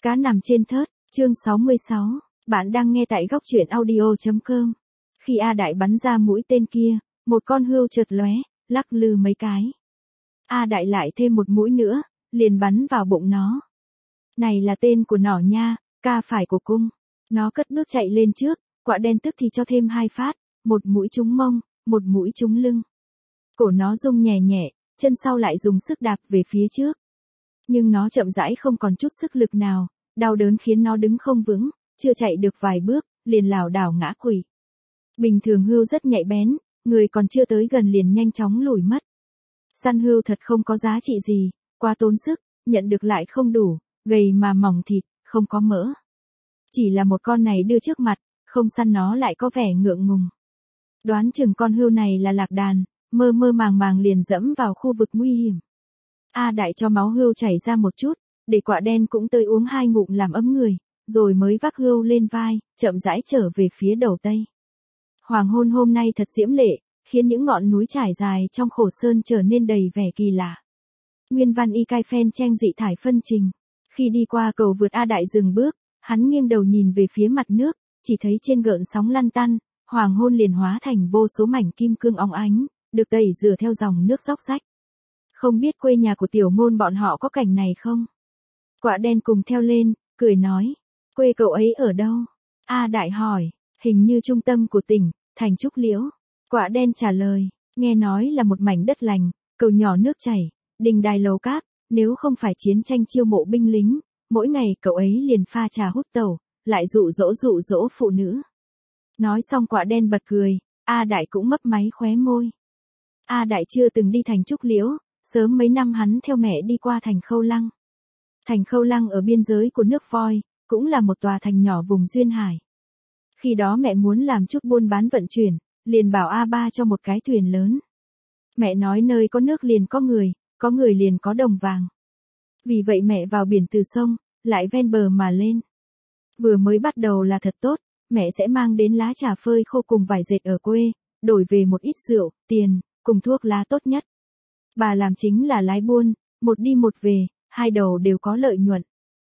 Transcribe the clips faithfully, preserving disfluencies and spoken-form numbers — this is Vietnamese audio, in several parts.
Cá nằm trên thớt, chương sáu mươi sáu, bạn đang nghe tại góc truyện audio.com. Khi A Đại bắn ra mũi tên kia, một con hươu chợt lóe, lắc lư mấy cái. A Đại lại thêm một mũi nữa, liền bắn vào bụng nó. Này là tên của nỏ nha, ca phải của cung. Nó cất bước chạy lên trước, quạ đen tức thì cho thêm hai phát, một mũi trúng mông, một mũi trúng lưng. Cổ nó rung nhẹ nhẹ, chân sau lại dùng sức đạp về phía trước. Nhưng nó chậm rãi không còn chút sức lực nào, đau đớn khiến nó đứng không vững, chưa chạy được vài bước, liền lảo đảo ngã quỵ. Bình thường hươu rất nhạy bén, người còn chưa tới gần liền nhanh chóng lùi mất. Săn hươu thật không có giá trị gì, quá tốn sức, nhận được lại không đủ, gầy mà mỏng thịt, không có mỡ. Chỉ là một con này đưa trước mặt, không săn nó lại có vẻ ngượng ngùng. Đoán chừng con hươu này là lạc đàn, mơ mơ màng màng liền dẫm vào khu vực nguy hiểm. A Đại cho máu hươu chảy ra một chút, để quạ đen cũng tới uống hai ngụm làm ấm người, rồi mới vác hươu lên vai, chậm rãi trở về phía đầu tây. Hoàng hôn hôm nay thật diễm lệ, khiến những ngọn núi trải dài trong Khổ Sơn trở nên đầy vẻ kỳ lạ. Nguyên văn y cai phen tranh dị thải phân trình. Khi đi qua cầu vượt A Đại dừng bước, hắn nghiêng đầu nhìn về phía mặt nước, chỉ thấy trên gợn sóng lăn tăn, hoàng hôn liền hóa thành vô số mảnh kim cương óng ánh, được tẩy rửa theo dòng nước róc rách. Không biết quê nhà của tiểu ngôn bọn họ có cảnh này không? Quạ đen cùng theo lên, cười nói. Quê cậu ấy ở đâu? A Đại hỏi. Hình như trung tâm của tỉnh, thành Trúc Liễu. Quạ đen trả lời. Nghe nói là một mảnh đất lành, cầu nhỏ nước chảy, đình đài lầu cát. Nếu không phải chiến tranh chiêu mộ binh lính, mỗi ngày cậu ấy liền pha trà hút tẩu, lại dụ dỗ dụ dỗ phụ nữ. Nói xong quạ đen bật cười, A Đại cũng mấp máy khóe môi. A Đại chưa từng đi thành Trúc Liễu, sớm mấy năm hắn theo mẹ đi qua thành Khâu Lăng. Thành Khâu Lăng ở biên giới của nước Voi, cũng là một tòa thành nhỏ vùng duyên hải. Khi đó mẹ muốn làm chút buôn bán vận chuyển, liền bảo A Ba cho một cái thuyền lớn. Mẹ nói nơi có nước liền có người, có người liền có đồng vàng. Vì vậy mẹ vào biển từ sông, lại ven bờ mà lên. Vừa mới bắt đầu là thật tốt, mẹ sẽ mang đến lá trà phơi khô cùng vải dệt ở quê, đổi về một ít rượu, tiền, cùng thuốc lá tốt nhất. Bà làm chính là lái buôn, một đi một về, hai đầu đều có lợi nhuận.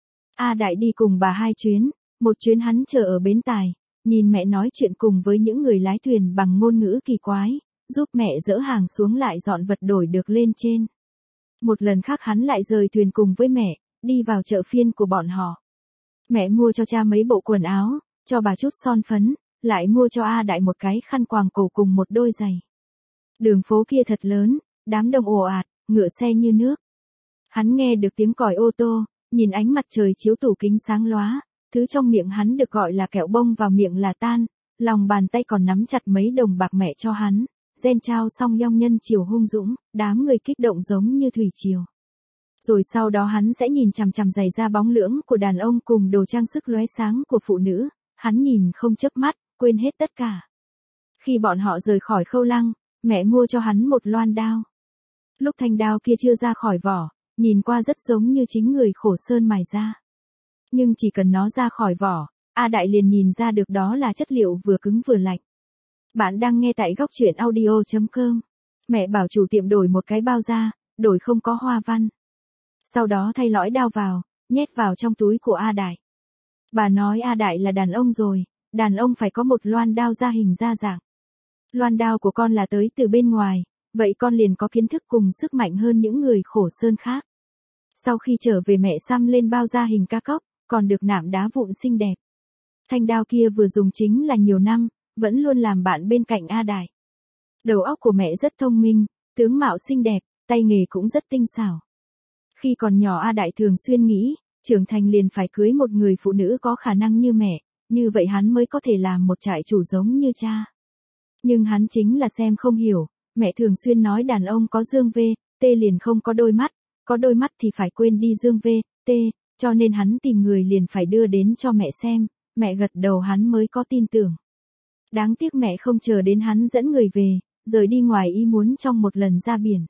A Đại đi cùng bà hai chuyến, một chuyến hắn chờ ở bến tải, nhìn mẹ nói chuyện cùng với những người lái thuyền bằng ngôn ngữ kỳ quái, giúp mẹ dỡ hàng xuống lại dọn vật đổi được lên trên. Một lần khác hắn lại rời thuyền cùng với mẹ, đi vào chợ phiên của bọn họ. Mẹ mua cho cha mấy bộ quần áo, cho bà chút son phấn, lại mua cho A Đại một cái khăn quàng cổ cùng một đôi giày. Đường phố kia thật lớn, đám đông ồ ạt, ngựa xe như nước. Hắn nghe được tiếng còi ô tô, nhìn ánh mặt trời chiếu tủ kính sáng lóa, thứ trong miệng hắn được gọi là kẹo bông vào miệng là tan, lòng bàn tay còn nắm chặt mấy đồng bạc mẹ cho hắn, gen trao xong yong nhân chiều hung dũng, đám người kích động giống như thủy triều. Rồi sau đó hắn sẽ nhìn chằm chằm giày da bóng lưỡng của đàn ông cùng đồ trang sức lóe sáng của phụ nữ, hắn nhìn không chớp mắt, quên hết tất cả. Khi bọn họ rời khỏi Khâu Lăng, mẹ mua cho hắn một loan đao. Lúc thanh đao kia chưa ra khỏi vỏ, nhìn qua rất giống như chính người Khổ Sơn mài ra. Nhưng chỉ cần nó ra khỏi vỏ, A Đại liền nhìn ra được đó là chất liệu vừa cứng vừa lạnh. Bạn đang nghe tại góc truyện audio.com. Mẹ bảo chủ tiệm đổi một cái bao da, đổi không có hoa văn. Sau đó thay lõi đao vào, nhét vào trong túi của A Đại. Bà nói A Đại là đàn ông rồi, đàn ông phải có một loan đao da hình da dạng. Loan đao của con là tới từ bên ngoài, vậy con liền có kiến thức cùng sức mạnh hơn những người Khổ Sơn khác. Sau khi trở về mẹ xăm lên bao da hình ca cóc, còn được nạm đá vụn xinh đẹp. Thanh đao kia vừa dùng chính là nhiều năm, vẫn luôn làm bạn bên cạnh A Đại. Đầu óc của mẹ rất thông minh, tướng mạo xinh đẹp, tay nghề cũng rất tinh xảo. Khi còn nhỏ A Đại thường xuyên nghĩ, trưởng thành liền phải cưới một người phụ nữ có khả năng như mẹ, như vậy hắn mới có thể làm một trại chủ giống như cha. Nhưng hắn chính là xem không hiểu, mẹ thường xuyên nói đàn ông có dương vê, tê liền không có đôi mắt, có đôi mắt thì phải quên đi dương vê, tê, cho nên hắn tìm người liền phải đưa đến cho mẹ xem, mẹ gật đầu hắn mới có tin tưởng. Đáng tiếc mẹ không chờ đến hắn dẫn người về, rời đi ngoài ý muốn trong một lần ra biển.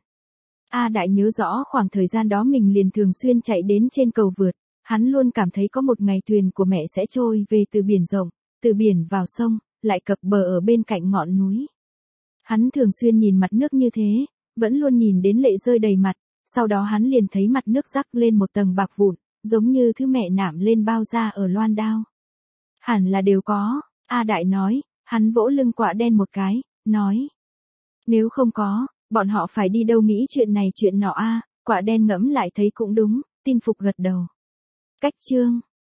A Đại nhớ rõ khoảng thời gian đó mình liền thường xuyên chạy đến trên cầu vượt, hắn luôn cảm thấy có một ngày thuyền của mẹ sẽ trôi về từ biển rộng, từ biển vào sông, lại cập bờ ở bên cạnh ngọn núi. Hắn thường xuyên nhìn mặt nước như thế, vẫn luôn nhìn đến lệ rơi đầy mặt, sau đó hắn liền thấy mặt nước rắc lên một tầng bạc vụn, Giống như thứ mẹ nạm lên bao da ở loan đao. Hẳn là đều có, A Đại nói, hắn vỗ lưng quạ đen một cái, nói. Nếu không có, bọn họ phải đi đâu nghĩ chuyện này chuyện nọ a. Quạ đen ngẫm lại thấy cũng đúng, tin phục gật đầu. Cách chương